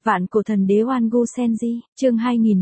Vạn cổ thần đế Oan Gu Senji, chương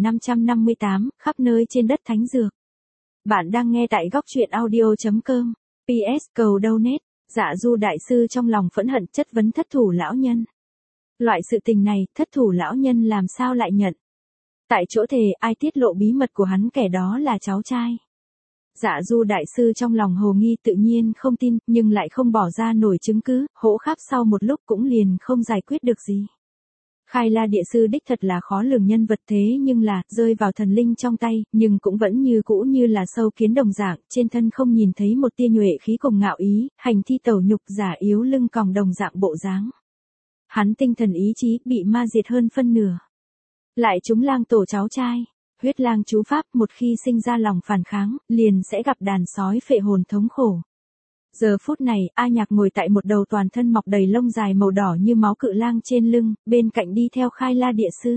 2558, khắp nơi trên đất thánh dược. Bạn đang nghe tại góc truyện audio.com. PS cầu donate. Dạ Du đại sư trong lòng phẫn hận chất vấn thất thủ lão nhân. Loại sự tình này, thất thủ lão nhân làm sao lại nhận? Tại chỗ thề, ai tiết lộ bí mật của hắn kẻ đó là cháu trai. Dạ Du đại sư trong lòng hồ nghi tự nhiên không tin, nhưng lại không bỏ ra nổi chứng cứ, hỗ khắp sau một lúc cũng liền không giải quyết được gì. Khai La địa sư đích thật là khó lường nhân vật thế nhưng là, rơi vào thần linh trong tay, nhưng cũng vẫn như cũ như là sâu kiến đồng dạng, trên thân không nhìn thấy một tia nhuệ khí cùng ngạo ý, hành thi tẩu nhục giả yếu lưng còng đồng dạng bộ dáng. Hắn tinh thần ý chí bị ma diệt hơn phân nửa. Lại chúng lang tổ cháu trai, huyết lang chú pháp một khi sinh ra lòng phản kháng, liền sẽ gặp đàn sói phệ hồn thống khổ. Giờ phút này, A Nhạc ngồi tại một đầu toàn thân mọc đầy lông dài màu đỏ như máu cự lang trên lưng, bên cạnh đi theo Khai La địa sư.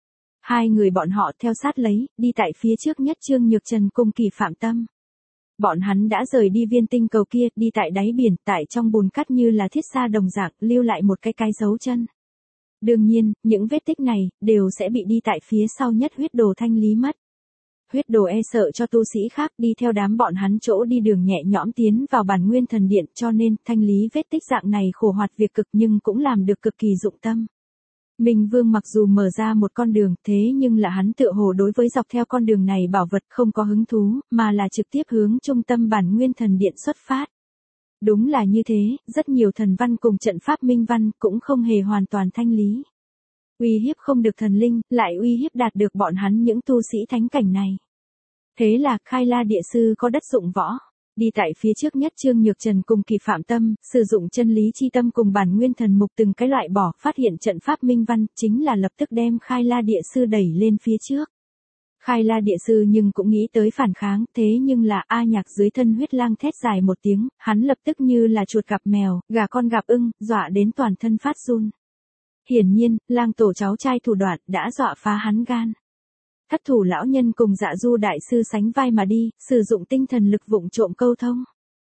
Hai người bọn họ theo sát lấy, đi tại phía trước nhất Trương Nhược Trần cùng Kỳ Phạm Tâm. Bọn hắn đã rời đi viên tinh cầu kia, đi tại đáy biển, tại trong bùn cát như là thiết sa đồng dạng, lưu lại một cái dấu chân. Đương nhiên, những vết tích này, đều sẽ bị đi tại phía sau nhất huyết đồ thanh lý mất. Huyết đồ e sợ cho tu sĩ khác đi theo đám bọn hắn chỗ đi đường nhẹ nhõm tiến vào bản nguyên thần điện cho nên thanh lý vết tích dạng này khổ hoạt việc cực nhưng cũng làm được cực kỳ dụng tâm. Minh Vương mặc dù mở ra một con đường thế nhưng là hắn tựa hồ đối với dọc theo con đường này bảo vật không có hứng thú mà là trực tiếp hướng trung tâm bản nguyên thần điện xuất phát. Đúng là như thế, rất nhiều thần văn cùng trận pháp minh văn cũng không hề hoàn toàn thanh lý. Uy hiếp không được thần linh, lại uy hiếp đạt được bọn hắn những tu sĩ thánh cảnh này. Thế là Khai La địa sư có đất dụng võ, đi tại phía trước nhất Trương Nhược Trần cùng Kỳ Phạm Tâm, sử dụng chân lý chi tâm cùng bản nguyên thần mục từng cái loại bỏ, phát hiện trận pháp minh văn, chính là lập tức đem Khai La địa sư đẩy lên phía trước. Khai La địa sư nhưng cũng nghĩ tới phản kháng, thế nhưng là A Nhạc dưới thân huyết lang thét dài một tiếng, hắn lập tức như là chuột gặp mèo, gà con gặp ưng, dọa đến toàn thân phát run. Hiển nhiên, lang tổ cháu trai thủ đoạn đã dọa phá hắn gan. Thất thủ lão nhân cùng Dạ Du đại sư sánh vai mà đi, sử dụng tinh thần lực vụng trộm câu thông.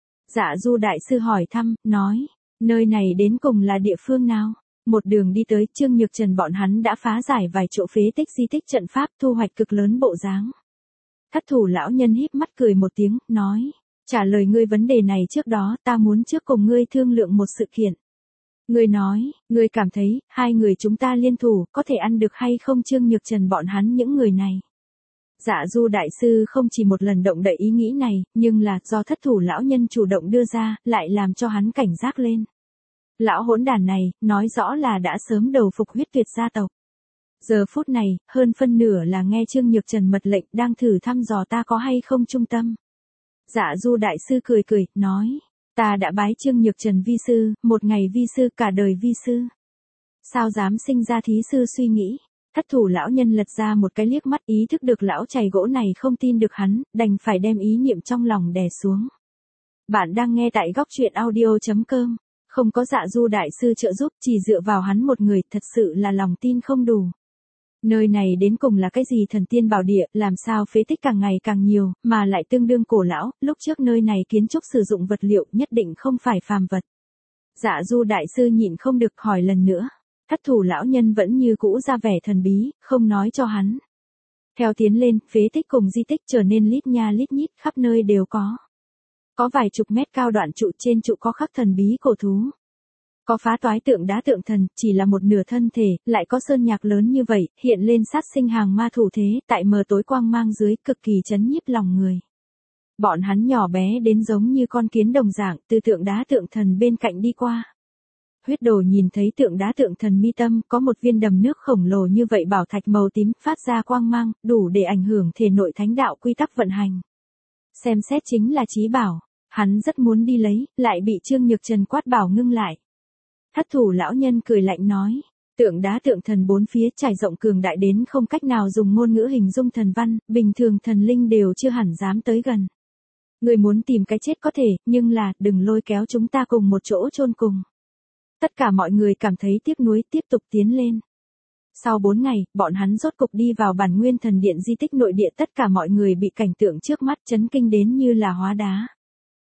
Dạ Du đại sư hỏi thăm, nói, nơi này đến cùng là địa phương nào? Một đường đi tới, Trương Nhược Trần bọn hắn đã phá giải vài chỗ phế tích di tích trận pháp, thu hoạch cực lớn bộ dáng. Thất thủ lão nhân híp mắt cười một tiếng, nói, trả lời ngươi vấn đề này trước đó, ta muốn trước cùng ngươi thương lượng một sự kiện. Ngươi nói, ngươi cảm thấy, hai người chúng ta liên thủ, có thể ăn được hay không? Trương Nhược Trần bọn hắn những người này. Dạ Du đại sư không chỉ một lần động đậy ý nghĩ này, nhưng là do thất thủ lão nhân chủ động đưa ra, lại làm cho hắn cảnh giác lên. Lão hỗn đản này, nói rõ là đã sớm đầu phục huyết tuyệt gia tộc. Giờ phút này, hơn phân nửa là nghe Trương Nhược Trần mật lệnh đang thử thăm dò ta có hay không trung tâm. Dạ Du đại sư cười cười, nói. Ta đã bái Trương Nhược Trần vi sư, một ngày vi sư cả đời vi sư. Sao dám sinh ra thí sư suy nghĩ? Thất thủ lão nhân lật ra một cái liếc mắt ý thức được lão chày gỗ này không tin được hắn, đành phải đem ý niệm trong lòng đè xuống. Bạn đang nghe tại góc truyện audio.com. Không có Dạ Du đại sư trợ giúp, chỉ dựa vào hắn một người, thật sự là lòng tin không đủ. Nơi này đến cùng là cái gì? Thần tiên bảo địa, làm sao phế tích càng ngày càng nhiều, mà lại tương đương cổ lão, lúc trước nơi này kiến trúc sử dụng vật liệu nhất định không phải phàm vật. Dạ Du đại sư nhịn không được hỏi lần nữa. Thất thủ lão nhân vẫn như cũ ra vẻ thần bí, không nói cho hắn. Theo tiến lên, phế tích cùng di tích trở nên lít nha lít nhít, khắp nơi đều có. Có vài chục mét cao đoạn trụ, trên trụ có khắc thần bí cổ thú. Có phá toái tượng đá tượng thần, chỉ là một nửa thân thể, lại có sơn nhạc lớn như vậy, hiện lên sát sinh hàng ma thủ thế, tại mờ tối quang mang dưới, cực kỳ chấn nhiếp lòng người. Bọn hắn nhỏ bé đến giống như con kiến đồng dạng, từ tượng đá tượng thần bên cạnh đi qua. Huyết đồ nhìn thấy tượng đá tượng thần mi tâm, có một viên đầm nước khổng lồ như vậy bảo thạch màu tím, phát ra quang mang, đủ để ảnh hưởng thể nội thánh đạo quy tắc vận hành. Xem xét chính là chí bảo, hắn rất muốn đi lấy, lại bị Trương Nhược Trần quát bảo ngưng lại. Thất thủ lão nhân cười lạnh nói, tượng đá tượng thần bốn phía trải rộng cường đại đến không cách nào dùng ngôn ngữ hình dung thần văn, bình thường thần linh đều chưa hẳn dám tới gần. Người muốn tìm cái chết có thể, nhưng là, đừng lôi kéo chúng ta cùng một chỗ chôn cùng. Tất cả mọi người cảm thấy tiếc nuối, tiếp tục tiến lên. Sau 4 ngày, bọn hắn rốt cục đi vào bản nguyên thần điện di tích nội địa, tất cả mọi người bị cảnh tượng trước mắt chấn kinh đến như là hóa đá.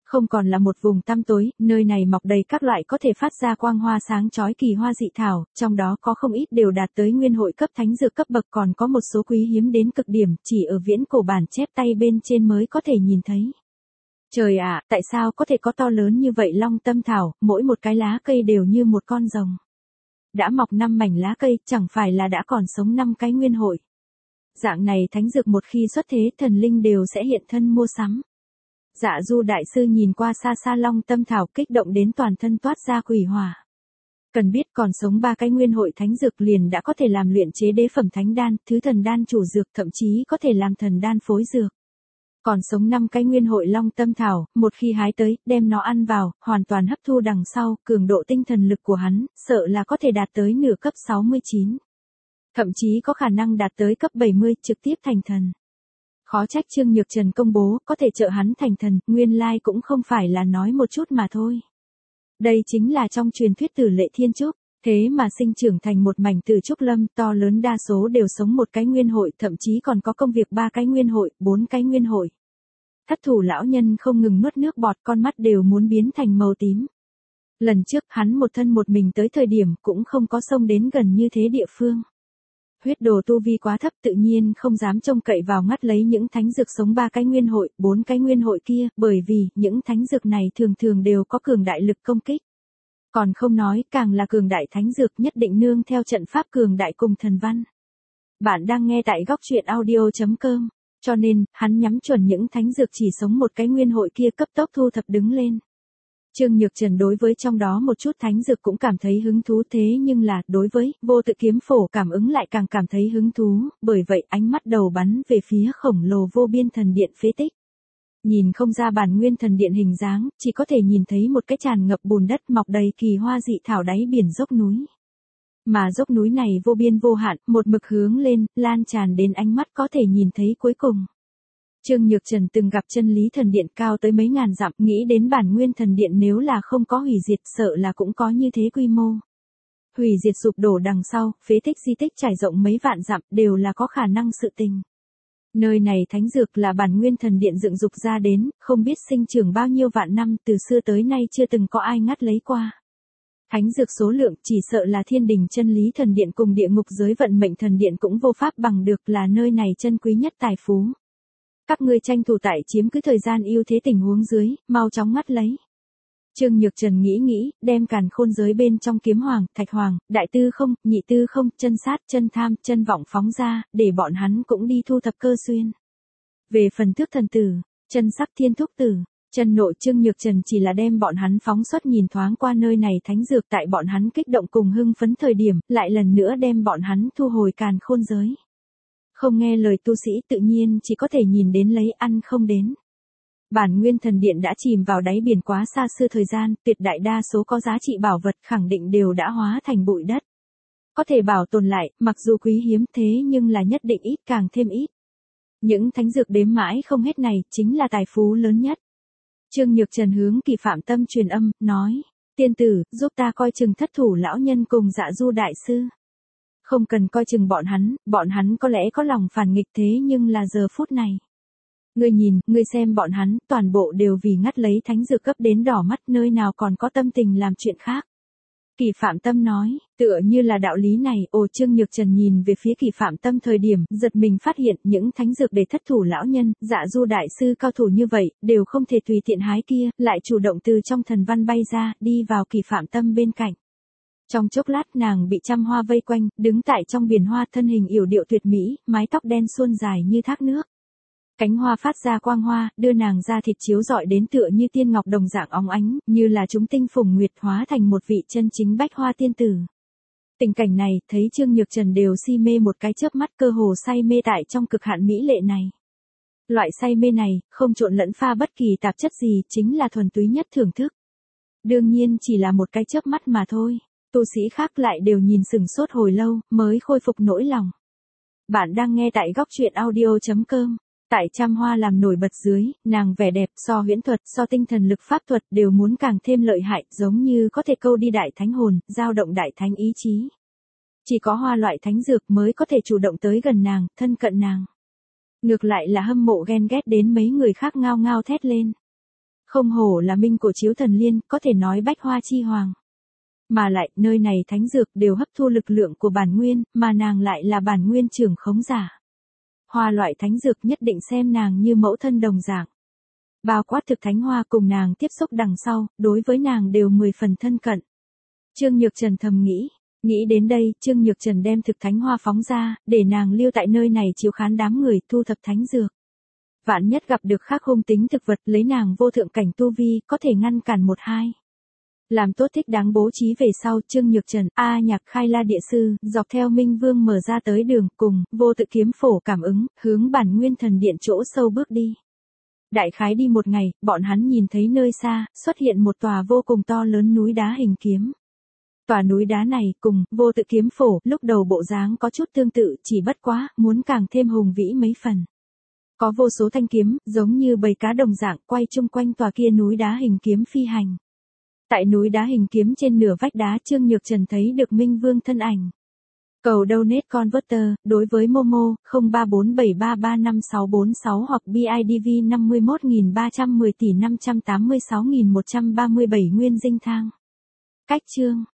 Không còn là một vùng tăm tối, nơi này mọc đầy các loại có thể phát ra quang hoa sáng chói kỳ hoa dị thảo, trong đó có không ít đều đạt tới nguyên hội cấp thánh dược cấp bậc, còn có một số quý hiếm đến cực điểm, chỉ ở viễn cổ bản chép tay bên trên mới có thể nhìn thấy. Trời ạ, tại sao có thể có to lớn như vậy long tâm thảo, mỗi một cái lá cây đều như một con rồng. Đã mọc 5 mảnh lá cây, chẳng phải là đã còn sống 5 cái nguyên hội. Dạng này thánh dược một khi xuất thế, thần linh đều sẽ hiện thân mua sắm. Dạ Du đại sư nhìn qua xa xa long tâm thảo, kích động đến toàn thân toát ra quỷ hỏa. Cần biết còn sống 3 cái nguyên hội thánh dược liền đã có thể làm luyện chế đế phẩm thánh đan, thứ thần đan chủ dược, thậm chí có thể làm thần đan phối dược. Còn sống 5 cái nguyên hội long tâm thảo, một khi hái tới, đem nó ăn vào, hoàn toàn hấp thu đằng sau, cường độ tinh thần lực của hắn, sợ là có thể đạt tới nửa cấp 69. Thậm chí có khả năng đạt tới cấp 70, trực tiếp thành thần. Khó trách Trương Nhược Trần công bố, có thể trợ hắn thành thần, nguyên lai cũng không phải là nói một chút mà thôi. Đây chính là trong truyền thuyết Tử Lệ Thiên Trúc, thế mà sinh trưởng thành một mảnh Tử Trúc Lâm, to lớn đa số đều sống một cái nguyên hội, thậm chí còn có công việc 3 cái nguyên hội, 4 cái nguyên hội. Thất thủ lão nhân không ngừng nuốt nước bọt, con mắt đều muốn biến thành màu tím. Lần trước hắn một thân một mình tới thời điểm cũng không có xông đến gần như thế địa phương. Huyết đồ tu vi quá thấp, tự nhiên không dám trông cậy vào ngắt lấy những thánh dược sống 3 cái nguyên hội, 4 cái nguyên hội kia, bởi vì những thánh dược này thường thường đều có cường đại lực công kích. Còn không nói, càng là cường đại thánh dược nhất định nương theo trận pháp cường đại cùng thần văn. Bạn đang nghe tại góc truyện audio.com, cho nên, hắn nhắm chuẩn những thánh dược chỉ sống một cái nguyên hội kia cấp tốc thu thập đứng lên. Trương Nhược Trần đối với trong đó một chút thánh dược cũng cảm thấy hứng thú, thế nhưng là, đối với vô tự kiếm phổ cảm ứng lại càng cảm thấy hứng thú, bởi vậy ánh mắt đầu bắn về phía khổng lồ vô biên thần điện phế tích. Nhìn không ra bản nguyên thần điện hình dáng, chỉ có thể nhìn thấy một cái tràn ngập bùn đất mọc đầy kỳ hoa dị thảo đáy biển dốc núi. Mà dốc núi này vô biên vô hạn, một mực hướng lên, lan tràn đến ánh mắt có thể nhìn thấy cuối cùng. Trương Nhược Trần từng gặp chân lý thần điện cao tới mấy ngàn dặm, nghĩ đến bản nguyên thần điện nếu là không có hủy diệt, sợ là cũng có như thế quy mô. Hủy diệt sụp đổ đằng sau, phế tích di tích trải rộng mấy vạn dặm, đều là có khả năng sự tình. Nơi này thánh dược là bản nguyên thần điện dựng dục ra đến, không biết sinh trưởng bao nhiêu vạn năm, từ xưa tới nay chưa từng có ai ngắt lấy qua. Thánh dược số lượng chỉ sợ là thiên đình chân lý thần điện cùng địa ngục giới vận mệnh thần điện cũng vô pháp bằng được, là nơi này chân quý nhất tài phú. Các ngươi tranh thủ tại chiếm cứ thời gian ưu thế tình huống dưới, mau chóng ngắt lấy. Trương Nhược Trần nghĩ, đem càn khôn giới bên trong kiếm hoàng, thạch hoàng, đại tư không, nhị tư không, chân sát, chân tham, chân vọng phóng ra, để bọn hắn cũng đi thu thập cơ xuyên. Về phần thước thần tử, chân sắc thiên thúc tử, chân nội, Trương Nhược Trần chỉ là đem bọn hắn phóng xuất nhìn thoáng qua nơi này thánh dược, tại bọn hắn kích động cùng hưng phấn thời điểm, lại lần nữa đem bọn hắn thu hồi càn khôn giới. Không nghe lời tu sĩ tự nhiên chỉ có thể nhìn đến lấy ăn không đến. Bản nguyên thần điện đã chìm vào đáy biển quá xa xưa thời gian, tuyệt đại đa số có giá trị bảo vật khẳng định đều đã hóa thành bụi đất. Có thể bảo tồn lại, mặc dù quý hiếm thế nhưng là nhất định ít càng thêm ít. Những thánh dược đếm mãi không hết này, chính là tài phú lớn nhất. Trương Nhược Trần hướng Kỳ Phạm Tâm truyền âm, nói, tiên tử, giúp ta coi chừng thất thủ lão nhân cùng Dạ Du đại sư. Không cần coi chừng bọn hắn có lẽ có lòng phản nghịch thế nhưng là giờ phút này. Ngươi nhìn, ngươi xem bọn hắn, toàn bộ đều vì ngắt lấy thánh dược cấp đến đỏ mắt, nơi nào còn có tâm tình làm chuyện khác. Kỳ Phạm Tâm nói, tựa như là đạo lý này, Trương Nhược Trần nhìn về phía Kỳ Phạm Tâm thời điểm, giật mình phát hiện những thánh dược để thất thủ lão nhân, Dạ Du đại sư cao thủ như vậy, đều không thể tùy tiện hái kia, lại chủ động từ trong thần văn bay ra, đi vào Kỳ Phạm Tâm bên cạnh. Trong chốc lát nàng bị trăm hoa vây quanh, đứng tại trong biển hoa, thân hình yểu điệu tuyệt mỹ, mái tóc đen suôn dài như thác nước. Cánh hoa phát ra quang hoa, đưa nàng ra thịt chiếu rọi đến tựa như tiên ngọc đồng dạng óng ánh, như là chúng tinh phùng nguyệt, hóa thành một vị chân chính bách hoa tiên tử. Tình cảnh này, thấy Trương Nhược Trần đều si mê một cái chớp mắt, cơ hồ say mê tại trong cực hạn mỹ lệ này. Loại say mê này, không trộn lẫn pha bất kỳ tạp chất gì, chính là thuần túy nhất thưởng thức. Đương nhiên chỉ là một cái chớp mắt mà thôi. Tu sĩ khác lại đều nhìn sừng sốt hồi lâu, mới khôi phục nỗi lòng. Bạn đang nghe tại góc truyện audio.com. Tại trăm hoa làm nổi bật dưới, nàng vẻ đẹp so huyễn thuật, so tinh thần lực pháp thuật đều muốn càng thêm lợi hại, giống như có thể câu đi đại thánh hồn, dao động đại thánh ý chí. Chỉ có hoa loại thánh dược mới có thể chủ động tới gần nàng, thân cận nàng. Ngược lại là hâm mộ ghen ghét đến mấy người khác ngao ngao thét lên. Không hổ là minh của chiếu thần liên, có thể nói bách hoa chi hoàng. Mà lại, nơi này thánh dược đều hấp thu lực lượng của bản nguyên, mà nàng lại là bản nguyên trưởng khống giả. Hoa loại thánh dược nhất định xem nàng như mẫu thân đồng dạng. Bao quát thực thánh hoa cùng nàng tiếp xúc đằng sau, đối với nàng đều 10 phần thân cận. Trương Nhược Trần thầm nghĩ. Nghĩ đến đây, Trương Nhược Trần đem thực thánh hoa phóng ra, để nàng lưu tại nơi này chiếu khán đám người thu thập thánh dược. Vạn nhất gặp được khác hung tính thực vật lấy nàng vô thượng cảnh tu vi, có thể ngăn cản một hai. Làm tốt thích đáng bố trí về sau, Trương Nhược Trần, Nhạc Khai La Địa Sư, dọc theo Minh Vương mở ra tới đường, cùng, vô tự kiếm phổ cảm ứng, hướng bản nguyên thần điện chỗ sâu bước đi. Đại khái đi một ngày, bọn hắn nhìn thấy nơi xa, xuất hiện một tòa vô cùng to lớn núi đá hình kiếm. Tòa núi đá này, cùng, vô tự kiếm phổ, lúc đầu bộ dáng có chút tương tự, chỉ bất quá, muốn càng thêm hùng vĩ mấy phần. Có vô số thanh kiếm, giống như bầy cá đồng dạng, quay chung quanh tòa kia núi đá hình kiếm phi hành. Tại núi đá hình kiếm trên nửa vách đá, Trương Nhược Trần thấy được Minh Vương thân ảnh. Cầu donate converter, đối với Momo, 0347335646 hoặc BIDV 51.310 tỷ 586.137 nguyên dinh thang. Cách chương